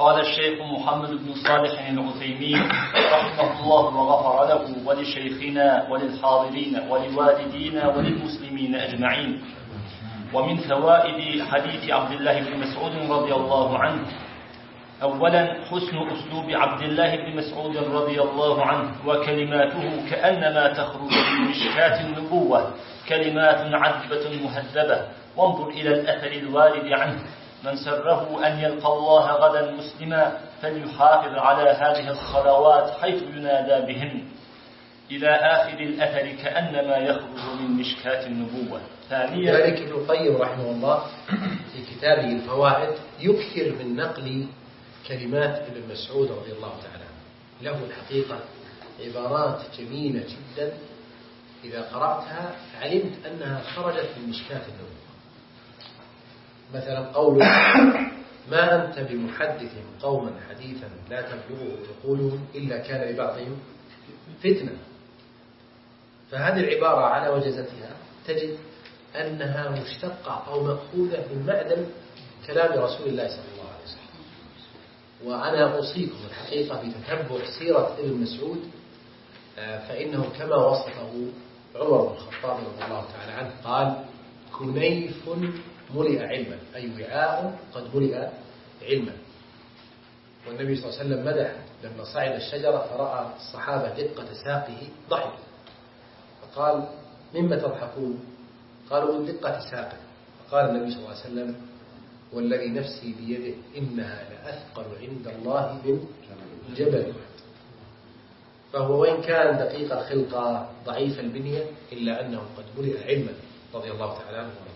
قال الشيخ محمد بن صالح العثيمين رحمه الله وغفر له ولشيخنا وللحاضرين ولوالدينا وللمسلمين أجمعين. ومن فوائد حديث عبد الله بن مسعود رضي الله عنه: أولا حسن أسلوب عبد الله بن مسعود رضي الله عنه، وكلماته كأنما تخرج من مشكاة النبوة، كلمات عذبة مهذبة. وانظر إلى الأثر الوارد عنه: من سره أن يلقى الله غدا مسلما فليحافظ على هذه الصلوات حيث ينادى بهن، إلى آخر الأثر كأنما يخرج من مشكاة النبوة. ثانيا، ذلك ابن القيم رحمه الله في كتابه الفوائد يكثر من نقل كلمات ابن مسعود رضي الله تعالى عنه. له الحقيقة عبارات جميلة جدا إذا قرأتها علمت أنها خرجت من مشكاة النبوة. مثلا قوله: ما أنت بمحدث قوما حديثا لا تبلغه عقولهم إلا كان لبعضهم فتنة. فهذه العبارة على وجزتها تجد أنها مشتقة أو مأخوذة من معدن كلام رسول الله صلى الله عليه وسلم. وأنا أوصيكم الحقيقة بتتبع سيرة ابن مسعود، فإنه كما وصفه عمر بن الخطاب رضي الله تعالى عنه قال: كنيف ملئ علما، أي وعاء قد ملئ علما. والنبي صلى الله عليه وسلم مدح لما صعد الشجرة فرأى الصحابة دقة ساقه ضحك، فقال: مما تضحكون؟ قالوا: من دقة ساقه. فقال النبي صلى الله عليه وسلم: والذي نفسي بيده إنها لأثقل عند الله من جبل. فهو وإن كان دقيق الخلقة ضعيف البنية إلا أنه قد ملئ علما رضي الله تعالى عنه وارضاه.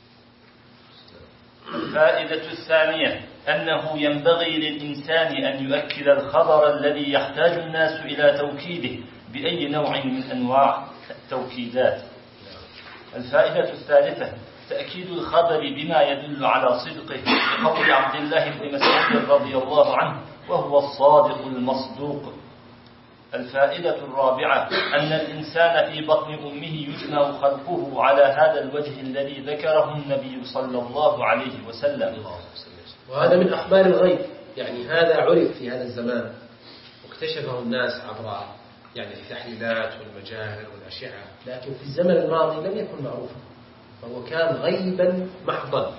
الفائدة الثانية: أنه ينبغي للإنسان أن يؤكد الخبر الذي يحتاج الناس إلى توكيده بأي نوع من أنواع التوكيدات. الفائدة الثالثة: تأكيد الخبر بما يدل على صدقه، بقول عبد الله بن مسعود رضي الله عنه: وهو الصادق المصدوق. الفائدة الرابعة: أن الإنسان في بطن أمه يجمع خلقه على هذا الوجه الذي ذكره النبي صلى الله عليه وسلم. وهذا من أخبار الغيب، يعني هذا عرف في هذا الزمان واكتشفه الناس عبر التحليلات والمجاهر والأشعة، لكن في الزمن الماضي لم يكن معروفا، فهو كان غيبا محضا.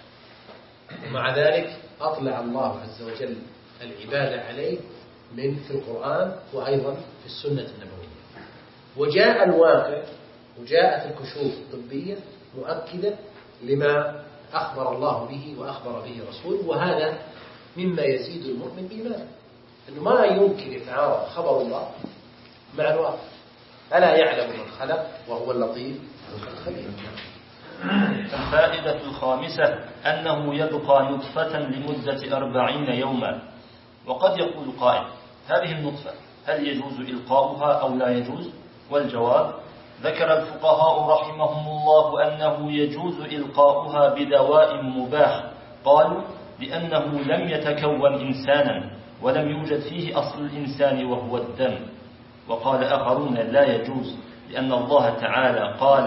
ومع ذلك أطلع الله عز وجل العباد عليه في القرآن وأيضا في السنة النبوية. وجاء الواقع وجاءت الكشوف الطبية مؤكدة لما أخبر الله به وأخبر به رسوله، وهذا مما يزيد المؤمن إيمانا، أنه ما يمكن يتعارض خبر الله مع الواقع. ألا يعلم من خلق وهو اللطيف الخبير. الفائدة الخامسة: أنه يبقى نطفة لمدة 40 يوما. وقد يقول قائل: هذه النطفة هل يجوز إلقاؤها أو لا يجوز؟ والجواب: ذكر الفقهاء رحمهم الله أنه يجوز إلقاؤها بدواء مباح. قالوا: لأنه لم يتكون إنسانا ولم يوجد فيه أصل الإنسان وهو الدم. وقال آخرون: لا يجوز، لأن الله تعالى قال: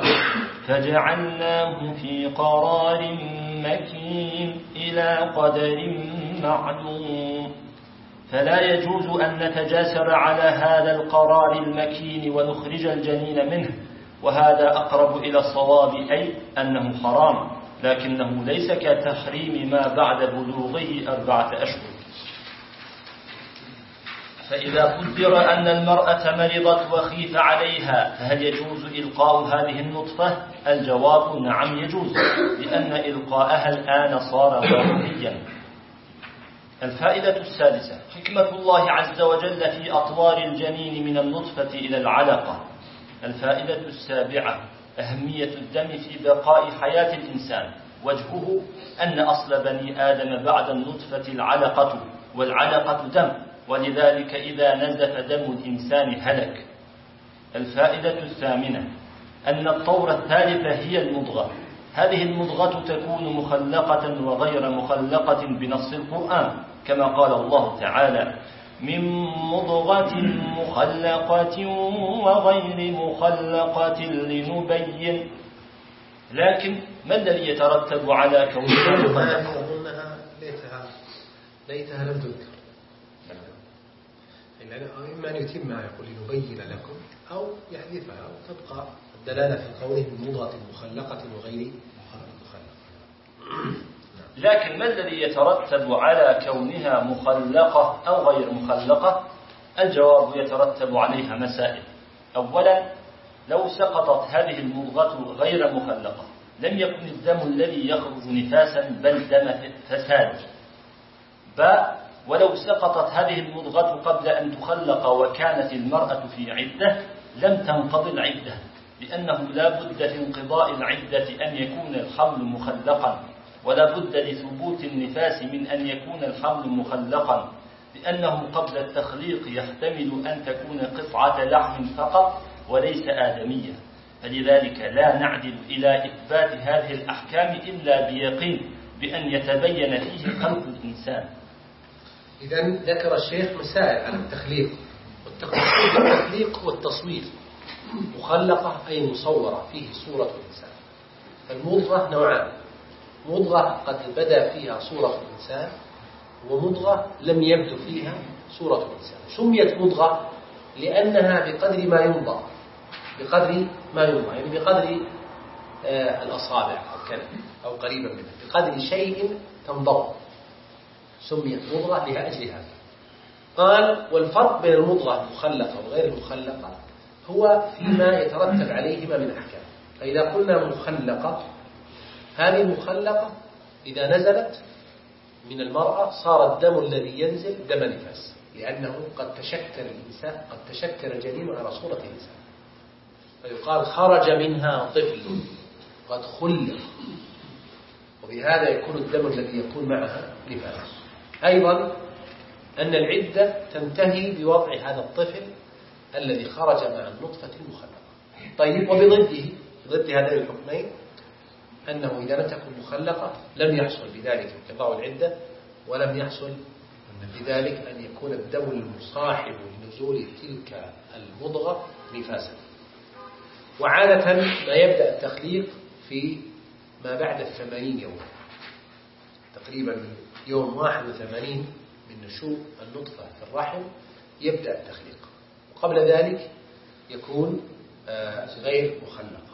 فجعلناه في قرار مكين إلى قدر معلوم. فلا يجوز أن نتجاسر على هذا القرار المكين ونخرج الجنين منه، وهذا أقرب إلى الصواب، أي أنه حرام، لكنه ليس كتحريم ما بعد بلوغه 4 أشهر. فإذا قدر أن المرأة مرضت وخيف عليها فهل يجوز إلقاء هذه النطفة؟ الجواب: نعم يجوز، لأن إلقاءها الآن صار ضروريا. الفائدة السادسة: حكمة الله عز وجل في أطوار الجنين من النطفة إلى العلقة. الفائدة السابعة: أهمية الدم في بقاء حياة الإنسان. وجهه أن أصل بني آدم بعد النطفة العلقة، والعلقة دم، ولذلك إذا نزف دم الإنسان هلك. الفائدة الثامنة: أن الطور الثالثة هي المضغة. هذه المضغة تكون مخلقة وغير مخلقة بنص القرآن، كما قال الله تعالى: من مضغة مخلقة وغير مخلقة لنبين. لكن ما الذي يترتب على كونها مخلقة؟ أظنها ليتها ليتها لم تذكر. يعني إما أن يتمها يقول لنبين لكم، أو يحذفها، أو تبقى الدلالة في قوله من مضغة مخلقة وغير مخلقة. لكن ما الذي يترتب على كونها مخلقة أو غير مخلقة؟ الجواب يترتب عليها مسائل. أولا، لو سقطت هذه المضغة غير مخلقة لم يكن الدم الذي يخرج نفاسا بل دم فساد. ولو سقطت هذه المضغة قبل أن تخلق وكانت المرأة في عدة لم تنقضي العدة، لأنه لا بد في انقضاء العدة أن يكون الحمل مخلقا، ولا بد لثبوت النفاس من أن يكون الحمل مخلقا، لأنه قبل التخليق يحتمل أن تكون قطعة لحم فقط وليس آدمية. فلذلك لا نعدل إلى إثبات هذه الأحكام إلا بيقين بأن يتبين فيه خلق الإنسان. إذن ذكر الشيخ مسائل عن التخليق، والتقصيد بالتخليق والتصوير. مخلقة أي مصورة فيه صورة الإنسان. فالمضغة نوعان: مضغة قد بدا فيها صورة الإنسان، ومضغة لم يبدو فيها صورة الإنسان. سميت مضغة لأنها بقدر ما يمضغ، يعني بقدر الأصابع أو كذا أو قريبا منها، بقدر شيء تمضغ، سميت مضغة لأجل هذا. قال: والفرق بين المضغة المخلقة وغير المخلقة هو فيما يترتب عليهما من أحكام. فإذا قلنا مخلقة، هذه المخلقة إذا نزلت من المرأة صار الدم الذي ينزل دم نفاس، لأنه قد تشكل الجنين على صورة الإنسان، فيقال خرج منها طفل قد خلق، وبهذا يكون الدم الذي يكون معها نفاس. أيضا أن العدة تنتهي بوضع هذا الطفل الذي خرج مع النطفة المخلقة. طيب، ضد هذين الحكمين أنه إذا لم تكن مخلقة لم يحصل بذلك انقضاء العدة، ولم يحصل بذلك أن يكون الدم المصاحب لنزول تلك المضغة نفاسا. وعادة ما يبدأ التخليق في ما بعد 80 يوم، تقريبا يوم 81 من نشوء النطفة في الرحم يبدأ التخليق، وقبل ذلك يكون غير مخلق.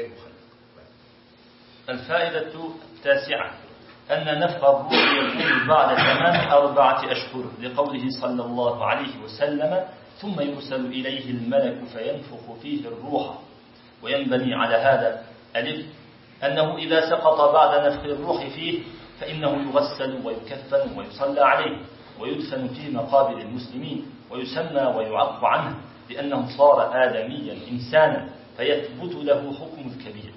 الفائدة التاسعة أن نفخ الروح يكون بعد 4 أشهر، لقوله صلى الله عليه وسلم: ثم يرسل إليه الملك فينفخ فيه الروح. وينبني على هذا أنه إذا سقط بعد نفخ الروح فيه فإنه يغسل ويكفن ويصلى عليه ويدفن في مقابر المسلمين ويسمى ويعق عنه، لأنه صار آدميا إنسانا فيثبت له حكم الكبير.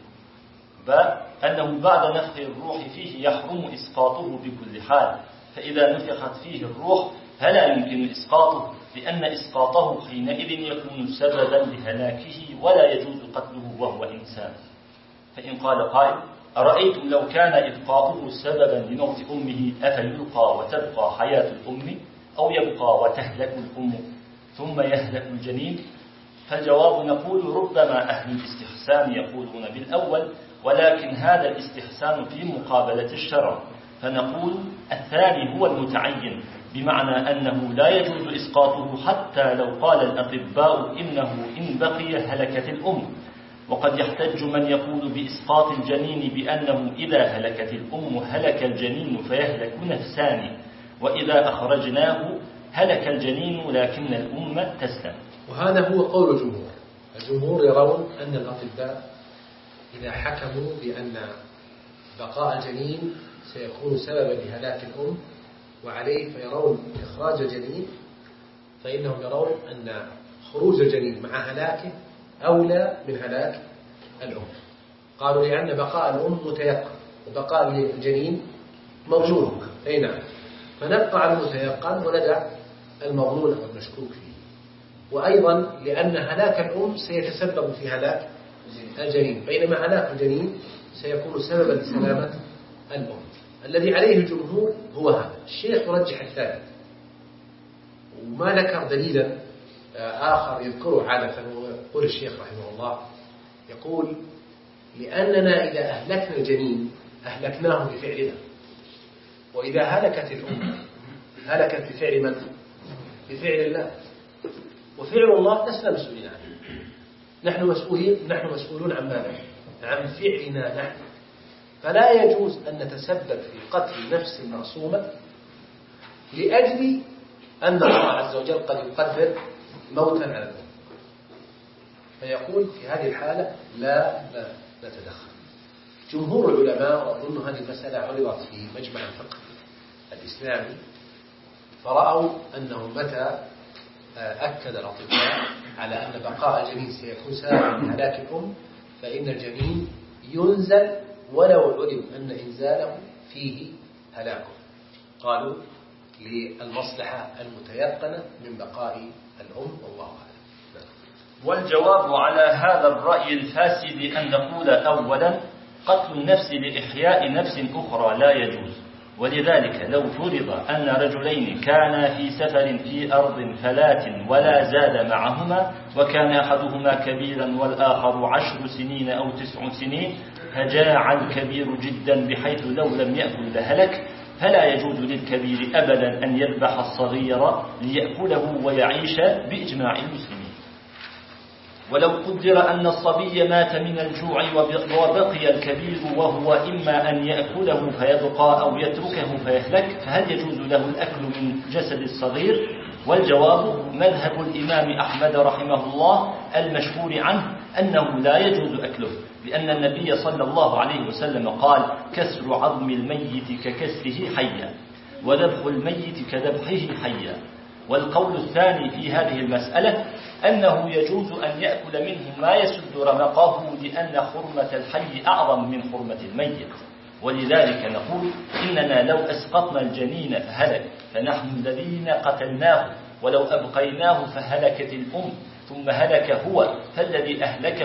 أنه بعد نفخ الروح فيه يحرم إسقاطه بكل حال، فإذا نفخت فيه الروح فلا يمكن إسقاطه، لأن إسقاطه حينئذ يكون سببا لهلاكه ولا يجوز قتله وهو إنسان. فإن قال قائل: أرأيتم لو كان إبقاؤه سببا لموت أمه أفيلقى وتبقى حياة الأم، أو يبقى وتهلك الأم ثم يهلك الجنين؟ فالجواب نقول: ربما أهل الاستحسان يقولون بالأول، ولكن هذا الاستحسان في مقابلة الشرع، فنقول الثاني هو المتعين، بمعنى أنه لا يجوز إسقاطه حتى لو قال الأطباء إنه إن بقي هلكت الأم. وقد يحتج من يقول بإسقاط الجنين بأنه إذا هلكت الأم هلك الجنين فيهلك نفسان، وإذا أخرجناه هلك الجنين لكن الأم تسلم. وهذا هو قول الجمهور. الجمهور يرون أن الأطباء إذا حكموا بأن بقاء الجنين سيكون سببا لهلاك الأم وعليه فيرون إخراج الجنين، فإنهم يرون أن خروج الجنين مع هلاكه أولى من هلاك الأم. قالوا لأن بقاء الأم متيقن وبقاء الجنين مظنون، نعم، فنبقى على المتيقن وندع المظنون والمشكوك فيه. وأيضا لأن هلاك الأم سيتسبب في هلاك الجنين، بينما هلاك الجنين سيكون سببا لسلامة الأم. الذي عليه الجمهور هو هذا. الشيخ يرجح الثالث، وما ذكر دليلا آخر يذكره عادة. ويقول الشيخ رحمه الله، يقول: لأننا إذا أهلكنا الجنين أهلكناه بفعلنا، وإذا هلكت الأم هلكت بفعل من؟ بفعل الله. وفعل الله لسنا مسؤولين عنه. نحن مسؤولون عن ماذا؟ عن فعلنا نحن. فلا يجوز أن نتسبب في قتل نفس معصومة لأجل أن الله عز وجل قد يقدر موتا على الموت، فيقول في هذه الحالة لا نتدخل. جمهور العلماء، وأظن هذه المسألة عرضت في مجمع الفقه الإسلامي، فرأوا أنه متى أكد الأطباء على أن بقاء الجنين سيكون سببا من هلاك الأم فإن الجنين ينزل ولو علم أن إنزاله فيه هلاكه. قالوا للمصلحة المتيقنة من بقاء الأم، والله أعلم. والجواب على هذا الرأي الفاسد أن نقول أولا قتل النفس لإحياء نفس أخرى لا يجوز، ولذلك لو فرض أن رجلين كانا في سفر في أرض فلاة ولا زاد معهما، وكان أحدهما كبيرا والآخر 10 سنين أو 9 سنين، فجاع الكبير جدا بحيث لو لم يأكل لهلك، فلا يجوز للكبير أبدا أن يذبح الصغير ليأكله ويعيش بإجماع المسلمين. ولو قدر أن الصبي مات من الجوع وبقي الكبير وهو إما أن يأكله فيبقى أو يتركه فيهلك، فهل يجوز له الأكل من جسد الصغير؟ والجواب مذهب الإمام أحمد رحمه الله المشهور عنه أنه لا يجوز أكله، لأن النبي صلى الله عليه وسلم قال: كسر عظم الميت ككسره حيا، وذبح الميت كذبحه حيا. والقول الثاني في هذه المسألة أنه يجوز أن يأكل منه ما يسد رمقه، لأن حرمة الحي أعظم من حرمة الميت. ولذلك نقول إننا لو أسقطنا الجنين فهلك فنحن الذين قتلناه، ولو أبقيناه فهلكت الأم ثم هلك هو، فالذي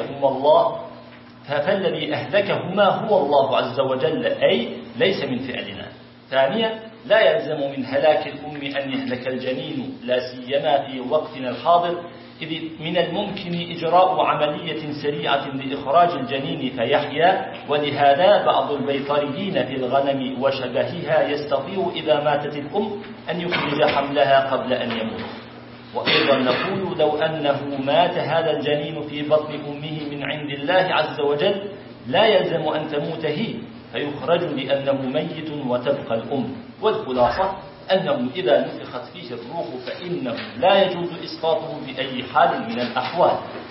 أهلكهما هو الله عز وجل، أي ليس من فعلنا. ثانيا لا يلزم من هلاك الأم أن يهلك الجنين، لا سيما في وقتنا الحاضر، إذ من الممكن إجراء عملية سريعة لإخراج الجنين فيحيا، ولهذا بعض البيطريين في الغنم وشبهها يستطيع إذا ماتت الأم أن يخرج حملها قبل أن يموت. وأيضا نقول لو أنه مات هذا الجنين في بطن أمه من عند الله عز وجل لا يلزم أن تموت هي فيخرج لأنه ميت وتبقى الأم. والخلاصة أنه إذا نفخت فيه الروح فإنه لا يجوز إسقاطه بأي حال من الأحوال،